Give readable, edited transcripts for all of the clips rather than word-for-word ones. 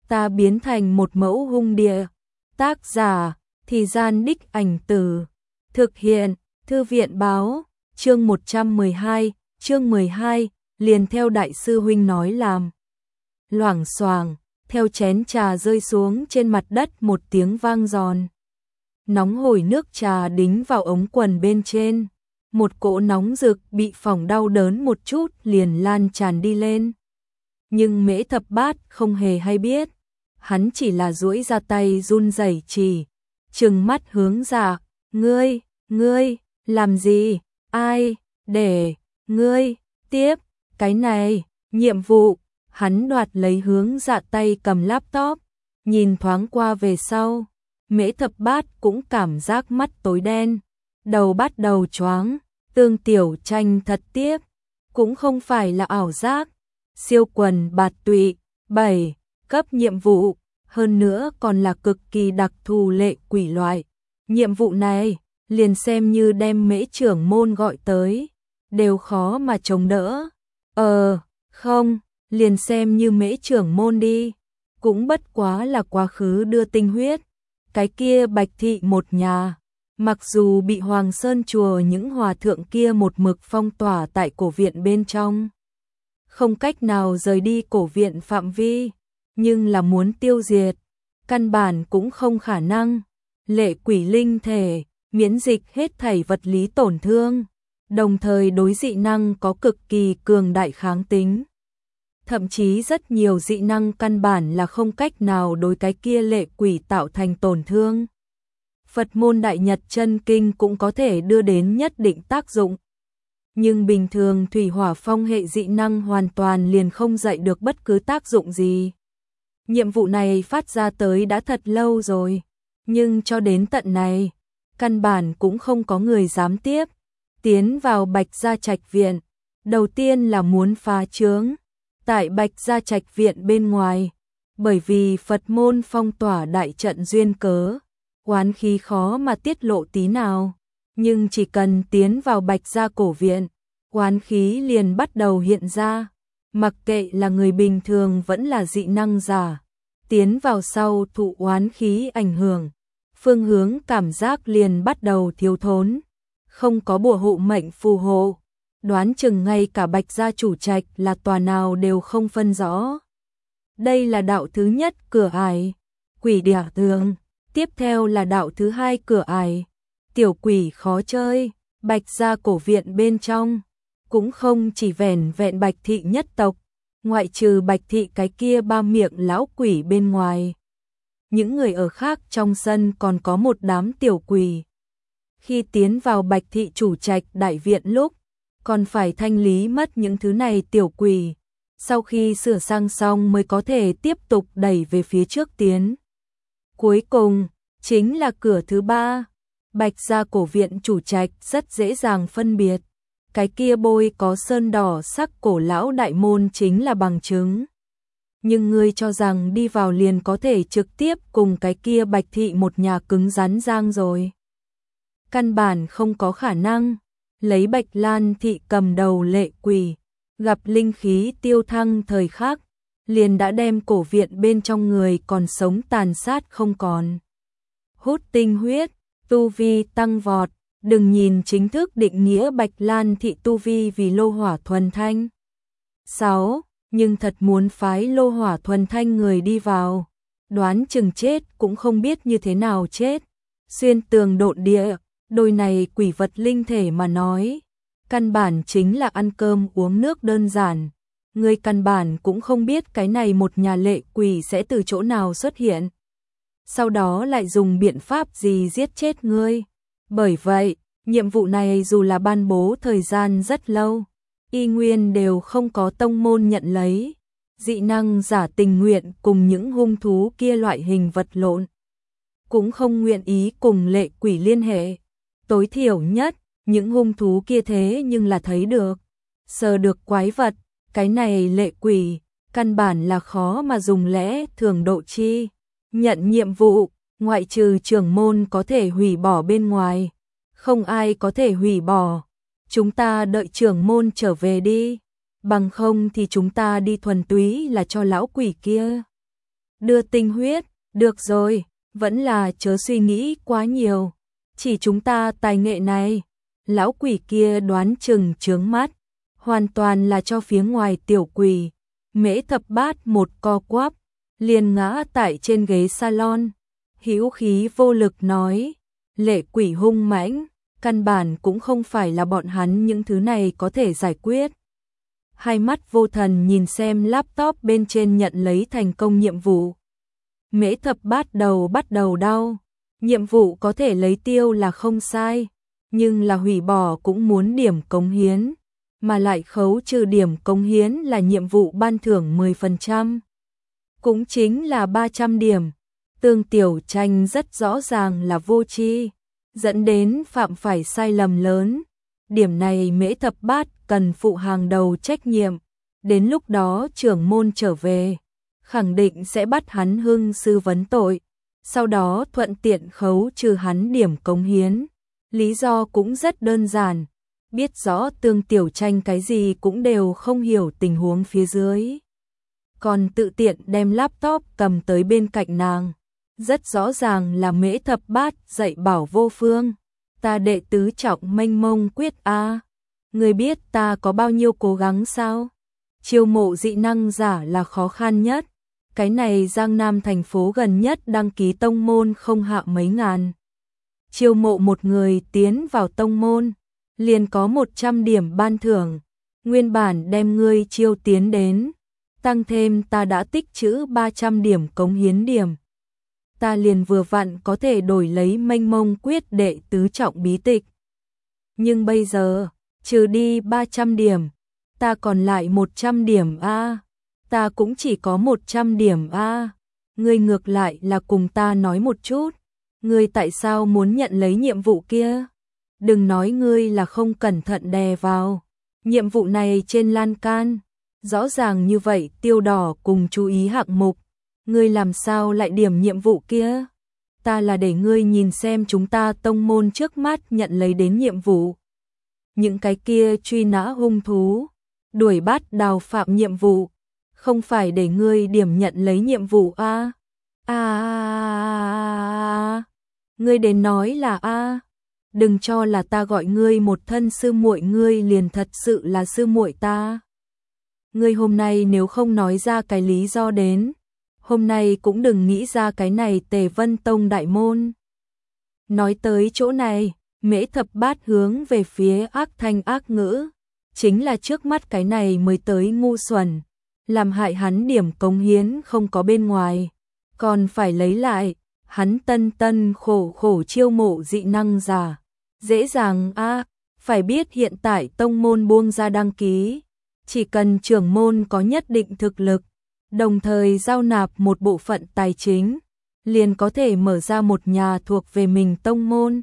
ta biến thành một mẫu hung địa. Tác giả, Thì Gian Đích Ảnh Từ. Thực hiện, Thư viện báo, chương 112, chương 12, liền theo đại sư huynh nói làm. Loảng xoảng, theo chén trà rơi xuống trên mặt đất một tiếng vang giòn. Nóng hổi nước trà đính vào ống quần bên trên. Một cỗ nóng rực bị phỏng đau đớn một chút liền lan tràn đi lên. Nhưng Mễ Thập Bát không hề hay biết. Hắn chỉ là duỗi ra tay run rẩy trừng mắt hướng Dạ, ngươi, làm gì, ai, để, ngươi, tiếp, cái này, nhiệm vụ, hắn đoạt lấy hướng Dạ tay cầm laptop, nhìn thoáng qua về sau, Mễ Thập Bát cũng cảm giác mắt tối đen, đầu bắt đầu choáng, Tương Tiểu Tranh thật tiếp, cũng không phải là ảo giác, siêu quần bạt tụy, 7 cấp nhiệm vụ, hơn nữa còn là cực kỳ đặc thù lệ quỷ loại. Nhiệm vụ này, liền xem như đem Mễ trưởng môn gọi tới, đều khó mà chống đỡ. Không, liền xem như Mễ trưởng môn đi, cũng bất quá là quá khứ đưa tinh huyết. Cái kia Bạch thị một nhà, mặc dù bị Hoàng Sơn chùa những hòa thượng kia một mực phong tỏa tại cổ viện bên trong, không cách nào rời đi cổ viện phạm vi, nhưng là muốn tiêu diệt, căn bản cũng không khả năng. Lệ quỷ linh thể, miễn dịch hết thảy vật lý tổn thương, đồng thời đối dị năng có cực kỳ cường đại kháng tính. Thậm chí rất nhiều dị năng căn bản là không cách nào đối cái kia lệ quỷ tạo thành tổn thương. Phật môn Đại Nhật Chân Kinh cũng có thể đưa đến nhất định tác dụng. Nhưng bình thường thủy hỏa phong hệ dị năng hoàn toàn liền không dậy được bất cứ tác dụng gì. Nhiệm vụ này phát ra tới đã thật lâu rồi, nhưng cho đến tận này, căn bản cũng không có người dám tiếp. Tiến vào Bạch Gia Trạch Viện, đầu tiên là muốn phá trướng. Tại Bạch Gia Trạch Viện bên ngoài, bởi vì Phật môn phong tỏa đại trận duyên cớ, oán khí khó mà tiết lộ tí nào. Nhưng chỉ cần tiến vào Bạch Gia cổ viện, oán khí liền bắt đầu hiện ra. Mặc kệ là người bình thường vẫn là dị năng giả, tiến vào sau thụ oán khí ảnh hưởng, phương hướng cảm giác liền bắt đầu thiếu thốn, không có bùa hộ mệnh phù hộ, đoán chừng ngay cả Bạch Gia chủ trạch là tòa nào đều không phân rõ. Đây là đạo thứ nhất cửa ải, quỷ địa tường, tiếp theo là đạo thứ hai cửa ải, tiểu quỷ khó chơi. Bạch Gia cổ viện bên trong, cũng không chỉ vẻn vẹn Bạch thị nhất tộc, ngoại trừ Bạch thị cái kia ba miệng lão quỷ bên ngoài. Những người ở khác trong sân còn có một đám tiểu quỷ. Khi tiến vào Bạch thị chủ trạch đại viện lúc, còn phải thanh lý mất những thứ này tiểu quỷ. Sau khi sửa sang xong mới có thể tiếp tục đẩy về phía trước tiến. Cuối cùng, chính là cửa thứ ba. Bạch Gia cổ viện chủ trạch rất dễ dàng phân biệt. Cái kia bôi có sơn đỏ sắc cổ lão đại môn chính là bằng chứng. Nhưng ngươi cho rằng đi vào liền có thể trực tiếp cùng cái kia Bạch thị một nhà cứng rắn giang rồi. Căn bản không có khả năng. Lấy Bạch Lan thị cầm đầu lệ quỷ, gặp linh khí tiêu thăng thời khắc, liền đã đem cổ viện bên trong người còn sống tàn sát không còn. Hút tinh huyết, tu vi tăng vọt, đừng nhìn chính thức định nghĩa Bạch Lan thị tu vi vì lô hỏa thuần thanh. 6. Nhưng thật muốn phái lô hỏa thuần thanh người đi vào, đoán chừng chết cũng không biết như thế nào chết. Xuyên tường độn địa, đôi này quỷ vật linh thể mà nói, căn bản chính là ăn cơm uống nước đơn giản. Người căn bản cũng không biết cái này một nhà lệ quỷ sẽ từ chỗ nào xuất hiện. Sau đó lại dùng biện pháp gì giết chết ngươi. Bởi vậy, nhiệm vụ này dù là ban bố thời gian rất lâu, y nguyên đều không có tông môn nhận lấy. Dị năng giả tình nguyện cùng những hung thú kia loại hình vật lộn, cũng không nguyện ý cùng lệ quỷ liên hệ. Tối thiểu nhất, những hung thú kia thế nhưng là thấy được, sờ được quái vật, cái này lệ quỷ, căn bản là khó mà dùng lẽ thường độ chi. Nhận nhiệm vụ, ngoại trừ trưởng môn có thể hủy bỏ bên ngoài, không ai có thể hủy bỏ. Chúng ta đợi trưởng môn trở về đi, bằng không thì chúng ta đi thuần túy là cho lão quỷ kia Đưa tinh huyết, được rồi, vẫn là chớ suy nghĩ quá nhiều. Chỉ chúng ta tài nghệ này. Lão quỷ kia đoán chừng chướng mắt, hoàn toàn là cho phía ngoài tiểu quỷ. Mễ Thập Bát một co quắp, liền ngã tại trên ghế salon, hữu khí vô lực nói, lệ quỷ hung mãnh, căn bản cũng không phải là bọn hắn những thứ này có thể giải quyết. Hai mắt vô thần nhìn xem laptop bên trên nhận lấy thành công nhiệm vụ. Mễ Thập Bát đầu bắt đầu đau, nhiệm vụ có thể lấy tiêu là không sai, nhưng là hủy bỏ cũng muốn điểm cống hiến, mà lại khấu trừ điểm cống hiến là nhiệm vụ ban thưởng 10%. Cũng chính là 300 điểm. Tương Tiểu Tranh rất rõ ràng là vô tri, dẫn đến phạm phải sai lầm lớn. Điểm này Mễ Thập Bát cần phụ hàng đầu trách nhiệm. Đến lúc đó trưởng môn trở về, khẳng định sẽ bắt hắn hưng sư vấn tội, sau đó thuận tiện khấu trừ hắn điểm cống hiến. Lý do cũng rất đơn giản, biết rõ Tương Tiểu Tranh cái gì cũng đều không hiểu tình huống phía dưới. Còn tự tiện đem laptop cầm tới bên cạnh nàng. Rất rõ ràng là Mễ Thập Bát dạy bảo vô phương. Ta đệ tứ trọng mênh mông quyết a. Người biết ta có bao nhiêu cố gắng sao? Chiêu mộ dị năng giả là khó khăn nhất. Cái này Giang Nam thành phố gần nhất đăng ký tông môn không hạ mấy ngàn. Chiêu mộ một người tiến vào tông môn, liền có 100 điểm ban thưởng. Nguyên bản đem ngươi chiêu tiến đến, tăng thêm ta đã tích trữ 300 điểm cống hiến điểm. Ta liền vừa vặn có thể đổi lấy mênh mông quyết đệ tứ trọng bí tịch. Nhưng bây giờ, trừ đi 300 điểm, ta còn lại 100 điểm a. Ta cũng chỉ có 100 điểm a. Ngươi ngược lại là cùng ta nói một chút, ngươi tại sao muốn nhận lấy nhiệm vụ kia? Đừng nói ngươi là không cẩn thận đè vào. Nhiệm vụ này trên lan can, rõ ràng như vậy tiêu đỏ cùng chú ý hạng mục. Ngươi làm sao lại điểm nhiệm vụ kia? Ta là để ngươi nhìn xem chúng ta tông môn trước mắt nhận lấy đến nhiệm vụ. Những cái kia truy nã hung thú, đuổi bắt đào phạm nhiệm vụ, không phải để ngươi điểm nhận lấy nhiệm vụ a. Ngươi đến nói là a. Đừng cho là ta gọi ngươi một thân sư muội ngươi liền thật sự là sư muội ta. Ngươi hôm nay nếu không nói ra cái lý do đến, hôm nay cũng đừng nghĩ ra cái này Tề Vân Tông đại môn. Nói tới chỗ này, Mễ Thập Bát hướng về phía ác thanh ác ngữ, chính là trước mắt cái này mới tới ngu xuẩn, làm hại hắn điểm cống hiến không có bên ngoài, còn phải lấy lại, hắn tân tân khổ khổ chiêu mộ dị năng giả. Dễ dàng a, phải biết hiện tại tông môn buông ra đăng ký, chỉ cần trưởng môn có nhất định thực lực, đồng thời giao nạp một bộ phận tài chính, liền có thể mở ra một nhà thuộc về mình tông môn.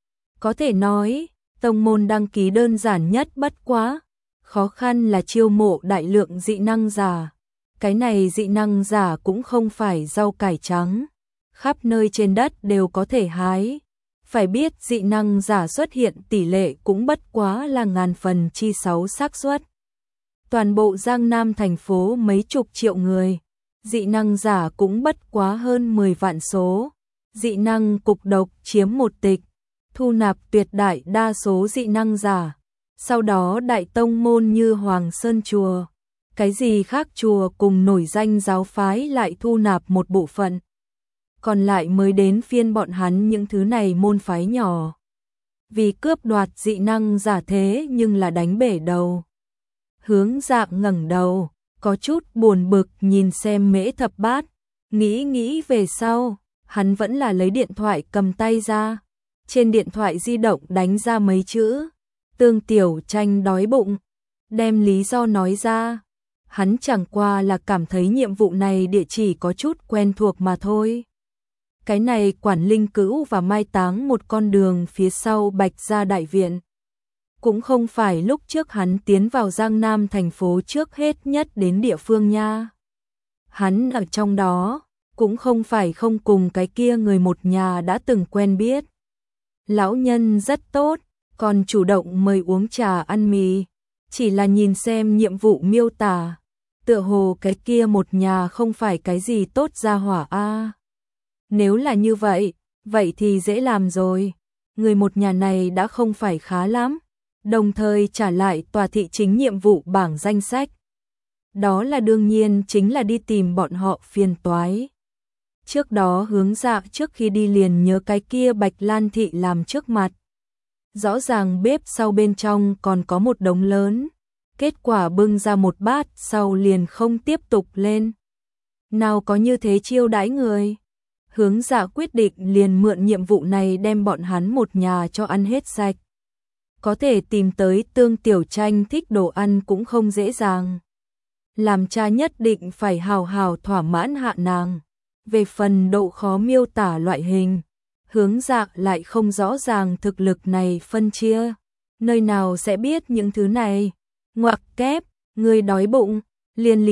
Có thể nói, tông môn đăng ký đơn giản nhất bất quá, khó khăn là chiêu mộ đại lượng dị năng giả. Cái này dị năng giả cũng không phải rau cải trắng, khắp nơi trên đất đều có thể hái. Phải biết dị năng giả xuất hiện tỷ lệ cũng bất quá là ngàn phần chi 6 xác suất. Toàn bộ Giang Nam thành phố mấy chục triệu người, dị năng giả cũng bất quá hơn 10 vạn số. Dị năng cục độc chiếm một tịch, thu nạp tuyệt đại đa số dị năng giả. Sau đó đại tông môn như Hoàng Sơn Chùa, cái gì khác chùa cùng nổi danh giáo phái lại thu nạp một bộ phận. Còn lại mới đến phiên bọn hắn những thứ này môn phái nhỏ. Vì cướp đoạt dị năng giả thế nhưng là đánh bể đầu. Hướng Dạng ngẩng đầu, có chút buồn bực nhìn xem Mễ Thập Bát, nghĩ về sau, hắn vẫn là lấy điện thoại cầm tay ra. Trên điện thoại di động đánh ra mấy chữ, Tương Tiểu Tranh đói bụng, đem lý do nói ra. Hắn chẳng qua là cảm thấy nhiệm vụ này địa chỉ có chút quen thuộc mà thôi. Cái này quản linh cữu và mai táng một con đường phía sau Bạch Gia đại viện. Cũng không phải lúc trước hắn tiến vào Giang Nam thành phố trước hết nhất đến địa phương nha. Hắn ở trong đó, cũng không phải không cùng cái kia người một nhà đã từng quen biết. Lão nhân rất tốt, còn chủ động mời uống trà ăn mì, chỉ là nhìn xem nhiệm vụ miêu tả, tựa hồ cái kia một nhà không phải cái gì tốt gia hỏa a. Nếu là như vậy, vậy thì dễ làm rồi. Người một nhà này đã không phải khá lắm, đồng thời trả lại tòa thị chính nhiệm vụ bảng danh sách. Đó là đương nhiên chính là đi tìm bọn họ phiền toái. Trước đó Hướng Dạ trước khi đi liền nhớ cái kia Bạch Lan thị làm trước mặt. Rõ ràng bếp sau bên trong còn có một đống lớn, kết quả bưng ra một bát sau liền không tiếp tục lên. Nào có như thế chiêu đãi người. Hướng Dạ quyết định liền mượn nhiệm vụ này đem bọn hắn một nhà cho ăn hết sạch. Có thể tìm tới Tương Tiểu Tranh thích đồ ăn cũng không dễ dàng. Làm cha nhất định phải hào hào thỏa mãn hạ nàng. Về phần độ khó miêu tả loại hình, Hướng Dạ lại không rõ ràng thực lực này phân chia. Nơi nào sẽ biết những thứ này? Ngoặc kép, người đói bụng, liền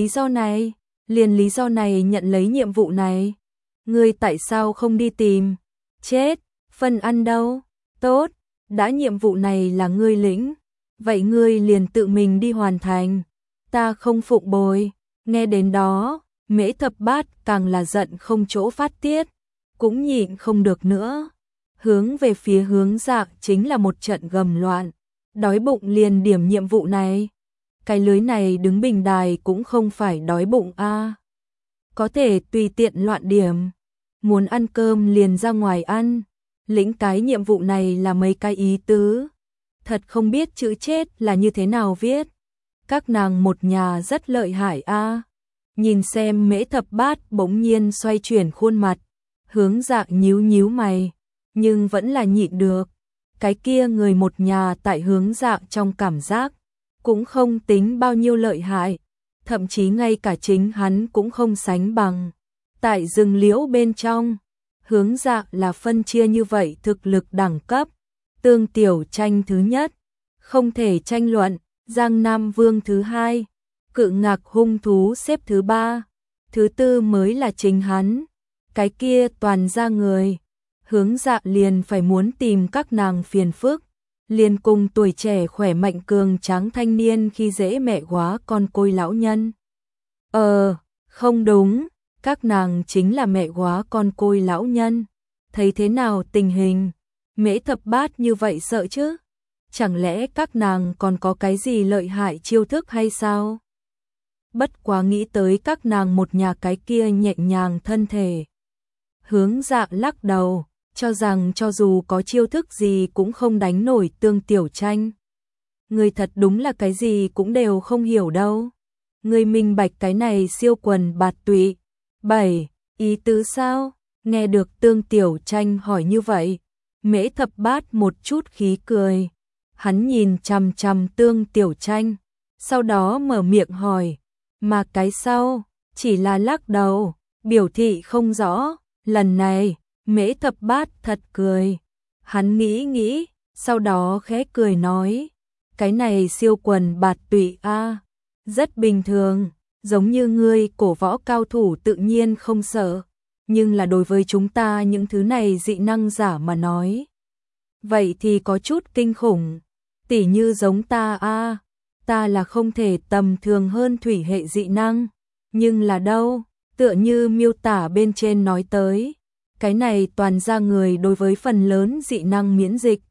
lý do này nhận lấy nhiệm vụ này. Ngươi tại sao không đi tìm? Chết, phần ăn đâu? Tốt, đã nhiệm vụ này là ngươi lĩnh, vậy ngươi liền tự mình đi hoàn thành. Ta không phụng bồi. Nghe đến đó, Mễ Thập Bát càng là giận không chỗ phát tiết, cũng nhịn không được nữa. Hướng về phía Hướng Dạ chính là một trận gầm loạn. Đói bụng liền điểm nhiệm vụ này. Cái lưới này đứng bình đài cũng không phải đói bụng a. Có thể tùy tiện loạn điểm. Muốn ăn cơm liền ra ngoài ăn. Lĩnh cái nhiệm vụ này là mấy cái ý tứ. Thật không biết chữ chết là như thế nào viết. Các nàng một nhà rất lợi hại a. Nhìn xem Mễ Thập Bát bỗng nhiên xoay chuyển khuôn mặt. Hướng Dạ nhíu nhíu mày, nhưng vẫn là nhịn được. Cái kia người một nhà tại Hướng Dạ trong cảm giác cũng không tính bao nhiêu lợi hại, thậm chí ngay cả chính hắn cũng không sánh bằng. Tại rừng liễu bên trong, Hướng Dạ là phân chia như vậy thực lực đẳng cấp. Tương Tiểu Tranh thứ nhất, không thể tranh luận. Giang Nam Vương thứ hai, Cự Ngạc hung thú xếp thứ ba, thứ tư mới là chính hắn. Cái kia toàn ra người. Hướng Dạ liền phải muốn tìm các nàng phiền phức, liền cùng tuổi trẻ khỏe mạnh cường tráng thanh niên khi dễ mẹ quá con côi lão nhân. Không đúng, các nàng chính là mẹ quá con côi lão nhân. Thấy thế nào tình hình? Mễ Thập Bát như vậy sợ chứ? Chẳng lẽ các nàng còn có cái gì lợi hại chiêu thức hay sao? Bất quá nghĩ tới các nàng một nhà cái kia nhẹ nhàng thân thể. Hướng Dạ lắc đầu, cho rằng cho dù có chiêu thức gì cũng không đánh nổi Tương Tiểu Tranh. Người thật đúng là cái gì cũng đều không hiểu đâu. Người minh bạch cái này siêu quần bạt tụy. 7. Ý tứ sao? Nghe được Tương Tiểu Tranh hỏi như vậy, Mễ Thập Bát một chút khí cười. Hắn nhìn chằm chằm Tương Tiểu Tranh, sau đó mở miệng hỏi, mà cái sau chỉ là lắc đầu, biểu thị không rõ. Lần này, Mễ Thập Bát thật cười. Hắn nghĩ nghĩ, sau đó khẽ cười nói, cái này siêu quần bạt tụy a, rất bình thường, giống như ngươi cổ võ cao thủ tự nhiên không sợ, nhưng là đối với chúng ta những thứ này dị năng giả mà nói, vậy thì có chút kinh khủng. Tỉ như giống ta a, ta là không thể tầm thường hơn thủy hệ dị năng, nhưng là đâu, tựa như miêu tả bên trên nói tới, cái này toàn ra người đối với phần lớn dị năng miễn dịch.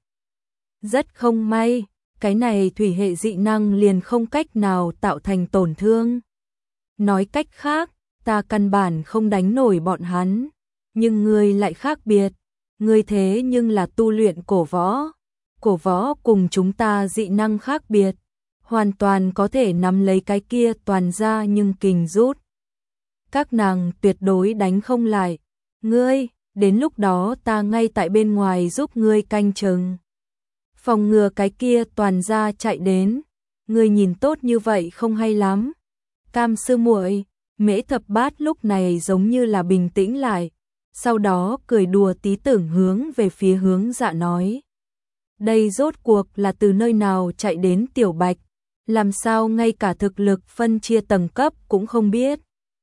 Rất không may, cái này thủy hệ dị năng liền không cách nào tạo thành tổn thương. Nói cách khác, ta căn bản không đánh nổi bọn hắn, nhưng ngươi lại khác biệt, ngươi thế nhưng là tu luyện cổ võ. Cổ võ cùng chúng ta dị năng khác biệt, hoàn toàn có thể nắm lấy cái kia toàn ra nhưng kình rút. Các nàng tuyệt đối đánh không lại. Ngươi, đến lúc đó ta ngay tại bên ngoài giúp ngươi canh chừng. Phòng ngừa cái kia toàn ra chạy đến. Ngươi nhìn tốt như vậy không hay lắm. Cam sư muội, Mễ Thập Bát lúc này giống như là bình tĩnh lại. Sau đó cười đùa tí tưởng hướng về phía Hướng Dạ nói. Đây rốt cuộc là từ nơi nào chạy đến Tiểu Bạch, làm sao ngay cả thực lực phân chia tầng cấp cũng không biết.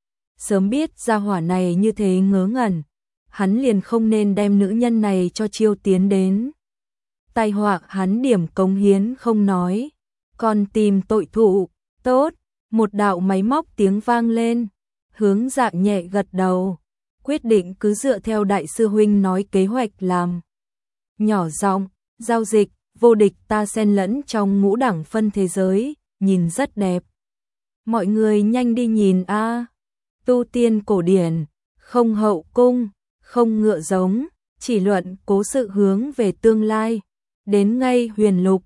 Sớm biết gia hỏa này như thế ngớ ngẩn, hắn liền không nên đem nữ nhân này cho chiêu tiến đến. Tai họa hắn điểm cống hiến không nói, còn tìm tội thụ, tốt, Một đạo máy móc tiếng vang lên, Hướng Dạng nhẹ gật đầu, quyết định cứ dựa theo đại sư huynh nói kế hoạch làm. Nhỏ giọng, giao dịch, vô địch ta xen lẫn trong ngũ đẳng phân thế giới, nhìn rất đẹp. Mọi người nhanh đi nhìn a. Tu tiên cổ điển, không hậu cung, không ngựa giống, chỉ luận cố sự hướng về tương lai. Đến ngay huyền lục,